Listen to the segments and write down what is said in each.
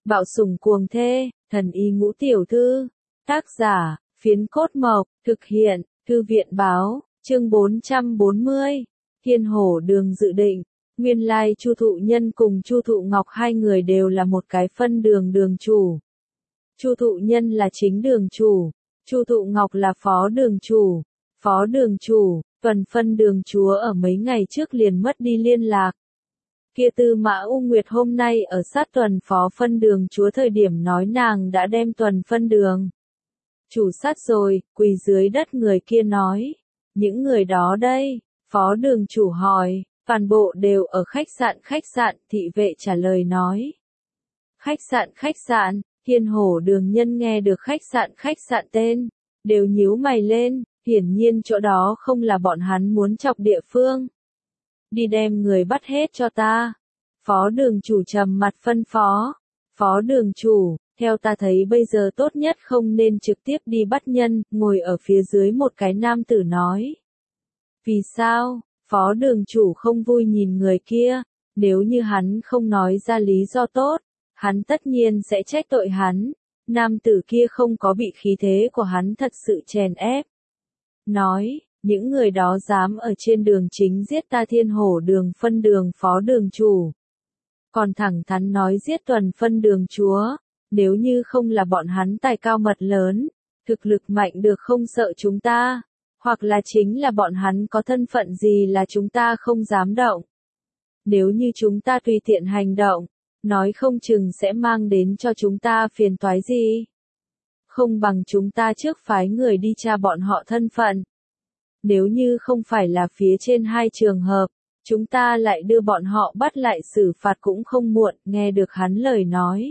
Bạo sủng cuồng thê, thần y ngũ tiểu thư. Tác giả, Phiến Cốt Mộc, thực hiện, Thư viện báo, chương 440. Thiên Hổ Đường dự định, nguyên lai Chu Thụ Nhân cùng Chu Thụ Ngọc hai người đều là một cái phân đường đường chủ. Chu Thụ Nhân là chính đường chủ, Chu Thụ Ngọc là phó đường chủ. Phó đường chủ, Tuần phân đường chúa ở mấy ngày trước liền mất đi liên lạc. Kia Tư Mã U Nguyệt hôm nay ở sát Tuần phó phân đường chúa thời điểm nói nàng đã đem Tuần phân đường chủ sát rồi, quỳ dưới đất người kia nói. Những người đó đây, phó đường chủ hỏi, toàn bộ đều ở khách sạn, thị vệ trả lời nói. Khách sạn, Thiên Hổ Đường nhân nghe được khách sạn tên, đều nhíu mày lên, hiển nhiên chỗ đó không là bọn hắn muốn chọc địa phương. Đi đem người bắt hết cho ta. Phó đường chủ trầm mặt phân phó. Phó đường chủ, theo ta thấy bây giờ tốt nhất không nên trực tiếp đi bắt nhân, ngồi ở phía dưới một cái nam tử nói. Vì sao? Phó đường chủ không vui nhìn người kia, nếu như hắn không nói ra lý do tốt, hắn tất nhiên sẽ trách tội hắn. Nam tử kia không có bị khí thế của hắn thật sự chèn ép. Nói, những người đó dám ở trên đường chính giết ta Thiên Hổ Đường phân đường phó đường chủ. Còn thẳng thắn nói giết Tuần phân đường chúa, nếu như không là bọn hắn tài cao mật lớn, thực lực mạnh được không sợ chúng ta, hoặc là chính là bọn hắn có thân phận gì là chúng ta không dám động. Nếu như chúng ta tùy tiện hành động, nói không chừng sẽ mang đến cho chúng ta phiền toái gì. Không bằng chúng ta trước phái người đi tra bọn họ thân phận. Nếu như không phải là phía trên hai trường hợp, chúng ta lại đưa bọn họ bắt lại xử phạt cũng không muộn, nghe được hắn lời nói.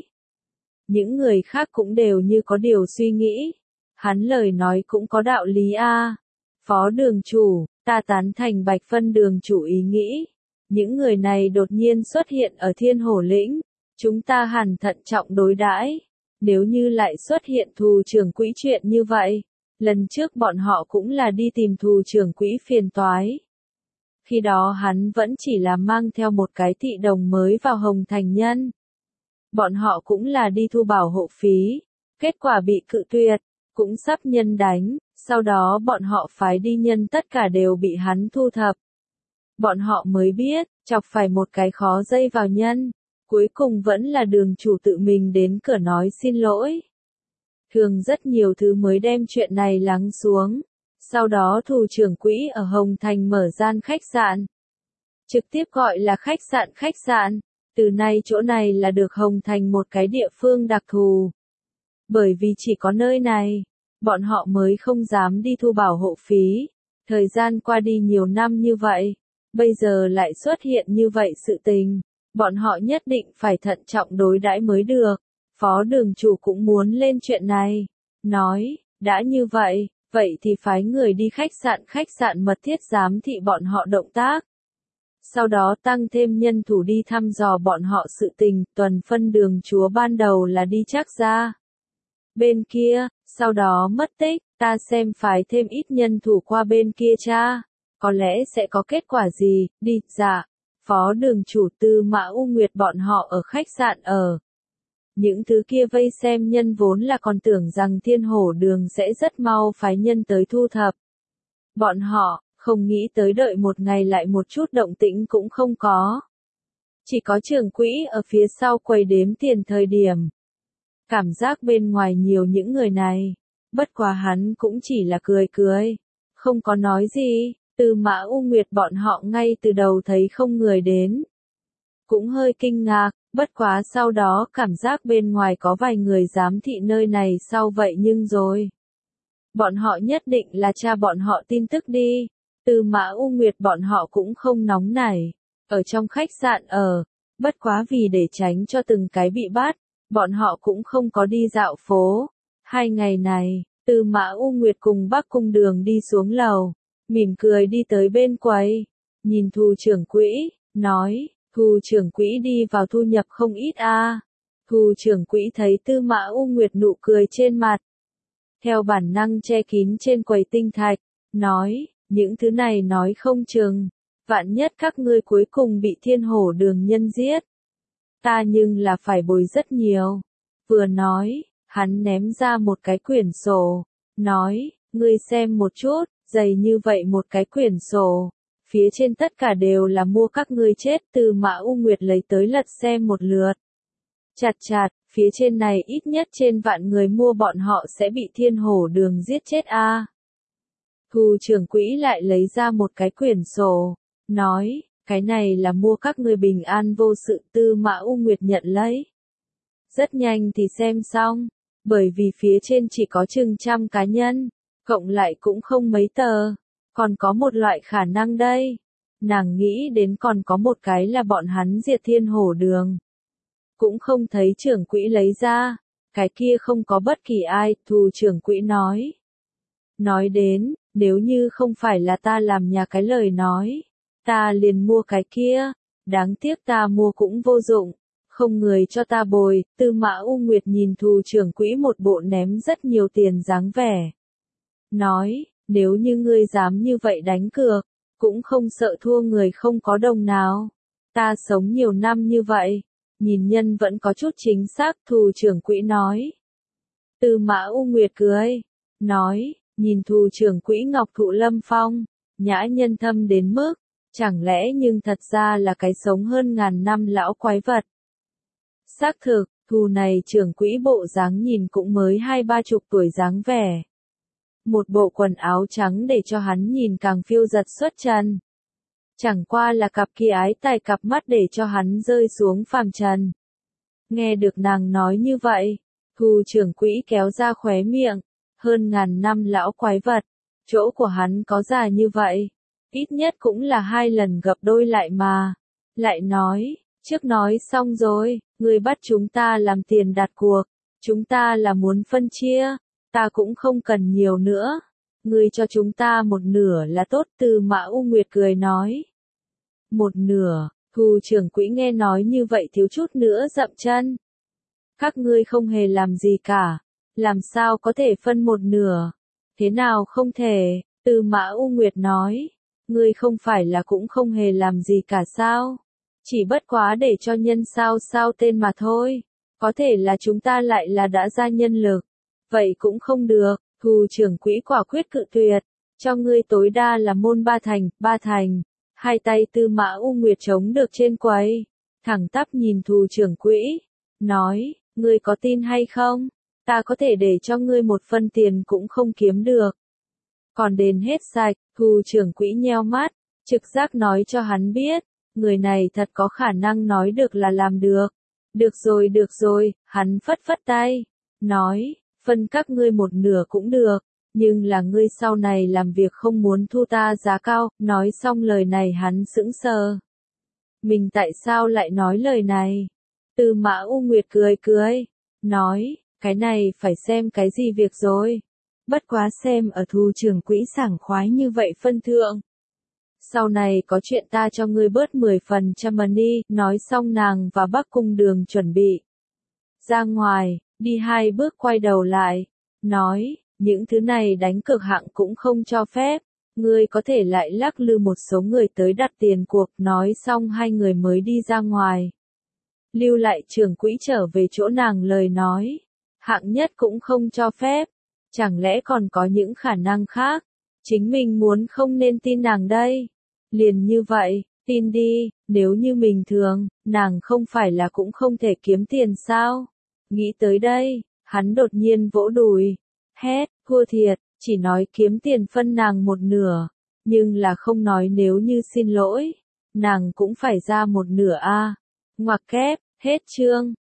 Những người khác cũng đều như có điều suy nghĩ. Hắn lời nói cũng có đạo lý a. Phó đường chủ, ta tán thành Bạch phân đường chủ ý nghĩ. Những người này đột nhiên xuất hiện ở Thiên Hổ lĩnh, chúng ta hẳn thận trọng đối đãi. Nếu như lại xuất hiện thù trưởng quỹ chuyện như vậy, lần trước bọn họ cũng là đi tìm thù trưởng quỹ phiền toái. Khi đó hắn vẫn chỉ là mang theo một cái thị đồng mới vào Hồng Thành nhân. Bọn họ cũng là đi thu bảo hộ phí, kết quả bị cự tuyệt, cũng sắp nhân đánh, sau đó bọn họ phái đi nhân tất cả đều bị hắn thu thập. Bọn họ mới biết, chọc phải một cái khó dây vào nhân, cuối cùng vẫn là đường chủ tự mình đến cửa nói xin lỗi. Thường rất nhiều thứ mới đem chuyện này lắng xuống. Sau đó thủ trưởng quỹ ở Hồng Thành mở gian khách sạn. Trực tiếp gọi là khách sạn. Từ nay chỗ này là được Hồng Thành một cái địa phương đặc thù. Bởi vì chỉ có nơi này, bọn họ mới không dám đi thu bảo hộ phí. Thời gian qua đi nhiều năm như vậy, bây giờ lại xuất hiện như vậy sự tình. Bọn họ nhất định phải thận trọng đối đãi mới được. Phó đường chủ cũng muốn lên chuyện này. Nói, đã như vậy, vậy thì phái người đi khách sạn mật thiết giám thị bọn họ động tác. Sau đó tăng thêm nhân thủ đi thăm dò bọn họ sự tình. Tuần phân đường chúa ban đầu là đi Trác gia bên kia, sau đó mất tích, ta xem phái thêm ít nhân thủ qua bên kia cha. Có lẽ sẽ có kết quả gì, đi, dạ. Phó đường chủ Tư Mã U Nguyệt bọn họ ở khách sạn ở. Những thứ kia vây xem nhân vốn là còn tưởng rằng Thiên Hổ Đường sẽ rất mau phái nhân tới thu thập. Bọn họ, không nghĩ tới đợi một ngày lại một chút động tĩnh cũng không có. Chỉ có trưởng quỹ ở phía sau quầy đếm tiền thời điểm. Cảm giác bên ngoài nhiều những người này. Bất quá hắn cũng chỉ là cười. Không có nói gì. Tư Mã U Nguyệt bọn họ ngay từ đầu thấy không người đến. Cũng hơi kinh ngạc, bất quá sau đó cảm giác bên ngoài có vài người giám thị nơi này sau vậy nhưng rồi. Bọn họ nhất định là tra bọn họ tin tức đi. Tư Mã U Nguyệt bọn họ cũng không nóng nảy. Ở trong khách sạn ở. Bất quá vì để tránh cho từng cái bị bắt, bọn họ cũng không có đi dạo phố. 2 ngày này, Tư Mã U Nguyệt cùng Bắc Cung Đường đi xuống lầu. Mỉm cười đi tới bên quầy, nhìn thù trưởng quỹ, nói, thù trưởng quỹ đi vào thu nhập không ít a. Thù trưởng quỹ thấy Tư Mã U Nguyệt nụ cười trên mặt. Theo bản năng che kín trên quầy tinh thạch, nói, những thứ này nói không chừng, vạn nhất các ngươi cuối cùng bị Thiên Hổ Đường nhân giết. ta nhưng là phải bồi rất nhiều. Vừa nói, hắn ném ra một cái quyển sổ, nói, ngươi xem một chút, dày như vậy một cái quyển sổ. Phía trên tất cả đều là mua các ngươi chết. Tư Mã U Nguyệt lấy tới lật xem một lượt. Chặt chặt, phía trên này ít nhất trên vạn người mua bọn họ sẽ bị Thiên Hổ Đường giết chết a. Thu trưởng quỹ lại lấy ra một cái quyển sổ, nói, cái này là mua các ngươi bình an vô sự. Tư Mã U Nguyệt nhận lấy. Rất nhanh thì xem xong, bởi vì phía trên chỉ có chừng 100 cá nhân, cộng lại cũng không mấy tờ. Còn có một loại khả năng đây. Nàng nghĩ đến còn có một cái là bọn hắn diệt Thiên Hổ Đường. Cũng không thấy trưởng quỹ lấy ra. Cái kia không có bất kỳ ai. Thu trưởng quỹ nói. Nói đến, nếu như không phải là ta làm nhà cái lời nói, ta liền mua cái kia. Đáng tiếc ta mua cũng vô dụng. Không người cho ta bồi. Tư Mã U Nguyệt nhìn Thu trưởng quỹ một bộ ném rất nhiều tiền dáng vẻ. Nói, nếu như ngươi dám như vậy đánh cược, cũng không sợ thua người không có đồng nào. Ta sống nhiều năm như vậy, nhìn nhân vẫn có chút chính xác. Thu trưởng quỹ nói. Tư Mã U Nguyệt cười, nói, nhìn Thu trưởng quỹ ngọc thụ lâm phong, nhã nhân thâm đến mức, chẳng lẽ nhưng thật ra là cái sống hơn ngàn năm lão quái vật. Xác thực, Thu này trưởng quỹ bộ dáng nhìn cũng mới 20-30 tuổi dáng vẻ. Một bộ quần áo trắng để cho hắn nhìn càng phiêu giật xuất trần. Chẳng qua là cặp kia ái tài cặp mắt để cho hắn rơi xuống phàm trần. Nghe được nàng nói như vậy, Thu trưởng quỹ kéo ra khóe miệng, hơn ngàn năm lão quái vật, chỗ của hắn có già như vậy, ít nhất cũng là 2 lần gặp đôi lại mà. Lại nói, trước nói xong rồi, ngươi bắt chúng ta làm tiền đặt cuộc, chúng ta là muốn phân chia. Ta cũng không cần nhiều nữa. Ngươi cho chúng ta một nửa là tốt. Tư Mã U Nguyệt cười nói. Một nửa. Thu trưởng quỹ nghe nói như vậy thiếu chút nữa dậm chân. Các ngươi không hề làm gì cả. Làm sao có thể phân một nửa? Thế nào không thể? Tư Mã U Nguyệt nói. Ngươi không phải là cũng không hề làm gì cả sao? Chỉ bất quá để cho nhân sao tên mà thôi. Có thể là chúng ta lại là đã ra nhân lực. Vậy cũng không được. Thu trưởng quỹ quả quyết cự tuyệt. Cho ngươi tối đa là môn 3 thành. Hai tay Tư Mã U Nguyệt chống được trên quầy. Thẳng tắp nhìn Thu trưởng quỹ. Nói, ngươi có tin hay không? Ta có thể để cho ngươi một phân tiền cũng không kiếm được. Còn đền hết sạch. Thu trưởng quỹ nheo mắt. Trực giác nói cho hắn biết. Người này thật có khả năng nói được là làm được. Được rồi. Hắn phất phất tay. Nói. Phân các ngươi một nửa cũng được, nhưng là ngươi sau này làm việc không muốn thu ta giá cao. Nói xong lời này hắn sững sờ. Mình tại sao lại nói lời này? Tư Mã U Nguyệt cười, nói, cái này phải xem cái gì việc rồi. Bất quá xem ở Thu trưởng quỹ sảng khoái như vậy phân thượng. Sau này có chuyện ta cho ngươi bớt 10% money. Nói xong nàng và Bắc Cung Đường chuẩn bị ra ngoài. Đi 2 bước quay đầu lại, nói, những thứ này đánh cược hạng cũng không cho phép, ngươi có thể lại lắc lư một số người tới đặt tiền cuộc. Nói xong 2 người mới đi ra ngoài. Lưu lại trưởng quỹ trở về chỗ nàng lời nói, hạng nhất cũng không cho phép, chẳng lẽ còn có những khả năng khác, chính mình muốn không nên tin nàng đây. Liền như vậy, tin đi, nếu như mình thường, nàng không phải là cũng không thể kiếm tiền sao? Nghĩ tới đây, hắn đột nhiên vỗ đùi, hét, thua thiệt, chỉ nói kiếm tiền phân nàng một nửa, nhưng là không nói nếu như xin lỗi, nàng cũng phải ra một nửa a. Ngoặc kép, hết chương.